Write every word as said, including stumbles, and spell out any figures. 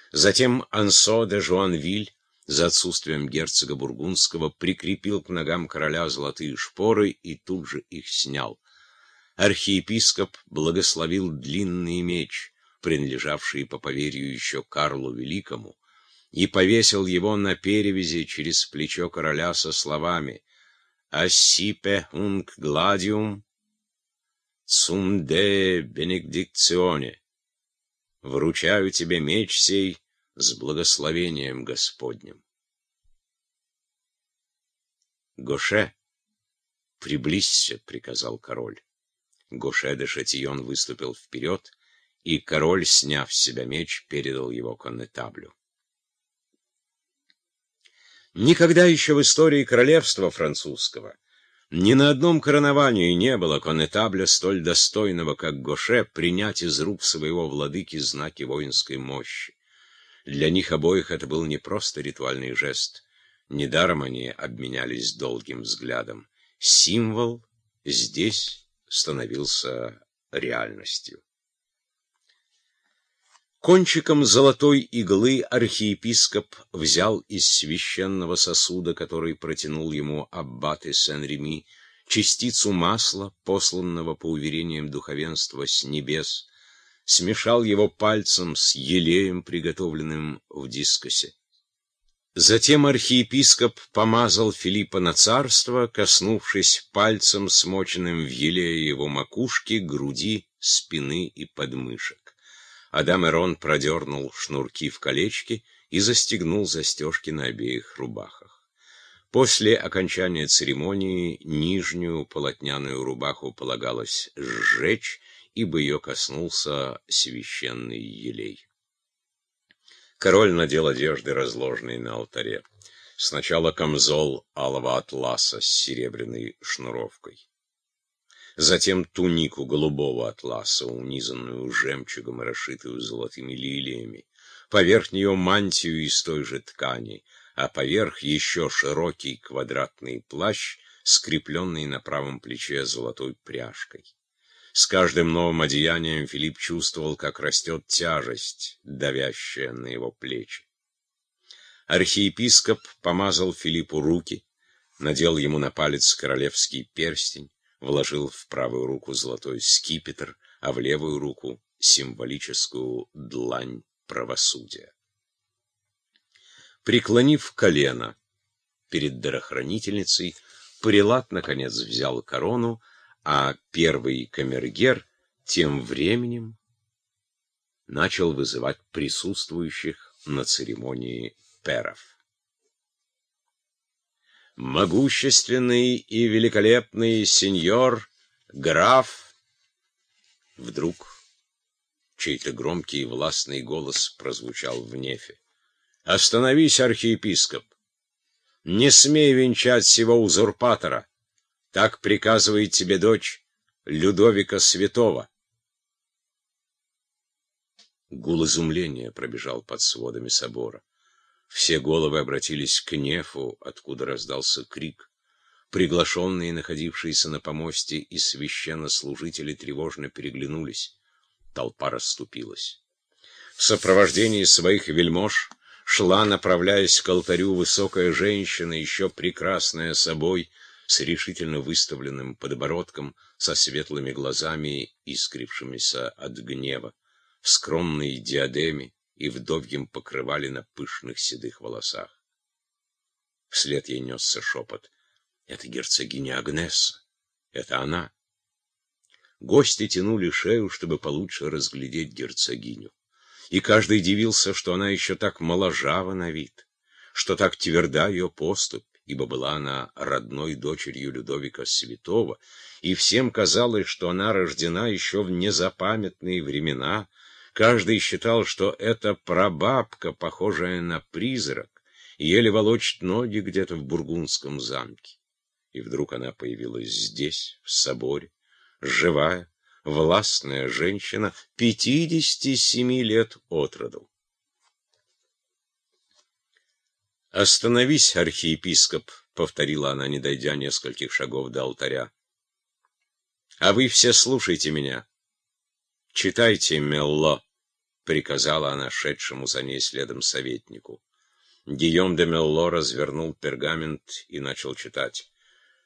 Затем Ансо де Жуанвиль, за отсутствием герцога Бургундского, прикрепил к ногам короля золотые шпоры и тут же их снял. Архиепископ благословил длинный меч, принадлежавший по поверью еще Карлу Великому, и повесил его на перевязи через плечо короля со словами «Assipе hunc gladium cum de benedictione» «Вручаю тебе меч сей с благословением Господним». «Гоше, приблизься», — приказал король. Гоше де Шатийон выступил вперед, и король, сняв с себя меч, передал его коннетаблю. Никогда еще в истории королевства французского ни на одном короновании не было коннетабля столь достойного, как Гоше, принять из рук своего владыки знаки воинской мощи. Для них обоих это был не просто ритуальный жест. Недаром они обменялись долгим взглядом. Символ здесь становился реальностью. Кончиком золотой иглы архиепископ взял из священного сосуда, который протянул ему аббат из Сен-Реми, частицу масла, посланного по уверениям духовенства с небес, смешал его пальцем с елеем, приготовленным в дискосе. Затем архиепископ помазал Филиппа на царство, коснувшись пальцем, смоченным в елее его макушки, груди, спины и подмышек. Адам Эрон продернул шнурки в колечки и застегнул застежки на обеих рубахах. После окончания церемонии нижнюю полотняную рубаху полагалось сжечь, ибо ее коснулся священный елей. Король надел одежды, разложенные на алтаре. Сначала камзол алого атласа с серебряной шнуровкой. Затем тунику голубого атласа, унизанную жемчугом и расшитую золотыми лилиями, поверх нее мантию из той же ткани, а поверх еще широкий квадратный плащ, скрепленный на правом плече золотой пряжкой. С каждым новым одеянием Филипп чувствовал, как растет тяжесть, давящая на его плечи. Архиепископ помазал Филиппу руки, надел ему на палец королевский перстень, вложил в правую руку золотой скипетр, а в левую руку символическую длань правосудия. Преклонив колено перед дарохранительницей, прелат, наконец, взял корону, а первый камергер тем временем начал вызывать присутствующих на церемонии перов. «Могущественный и великолепный сеньор, граф!» Вдруг чей-то громкий и властный голос прозвучал в нефе. «Остановись, архиепископ! Не смей венчать сего узурпатора! Так приказывает тебе дочь Людовика Святого!» Гул изумления пробежал под сводами собора. Все головы обратились к нефу, откуда раздался крик. Приглашенные, находившиеся на помосте, и священнослужители тревожно переглянулись. Толпа расступилась. В сопровождении своих вельмож шла, направляясь к алтарю, высокая женщина, еще прекрасная собой, с решительно выставленным подбородком, со светлыми глазами, искрившимися от гнева, в скромной диадеме и вдовьем покрывали на пышных седых волосах. Вслед ей несся шепот. «Это герцогиня Агнесса! Это она!» Гости тянули шею, чтобы получше разглядеть герцогиню. И каждый дивился, что она еще так моложава на вид, что так тверда ее поступь, ибо была она родной дочерью Людовика Святого, и всем казалось, что она рождена еще в незапамятные времена. Каждый считал, что это прабабка, похожая на призрак, еле волочит ноги где-то в Бургундском замке. И вдруг она появилась здесь, в соборе, живая, властная женщина, пятидесяти семи лет от роду. «Остановись, архиепископ», — повторила она, не дойдя нескольких шагов до алтаря. «А вы все слушайте меня. Читайте Мелло. приказала она шедшему за ней следом советнику. Гийом де Мелло развернул пергамент и начал читать.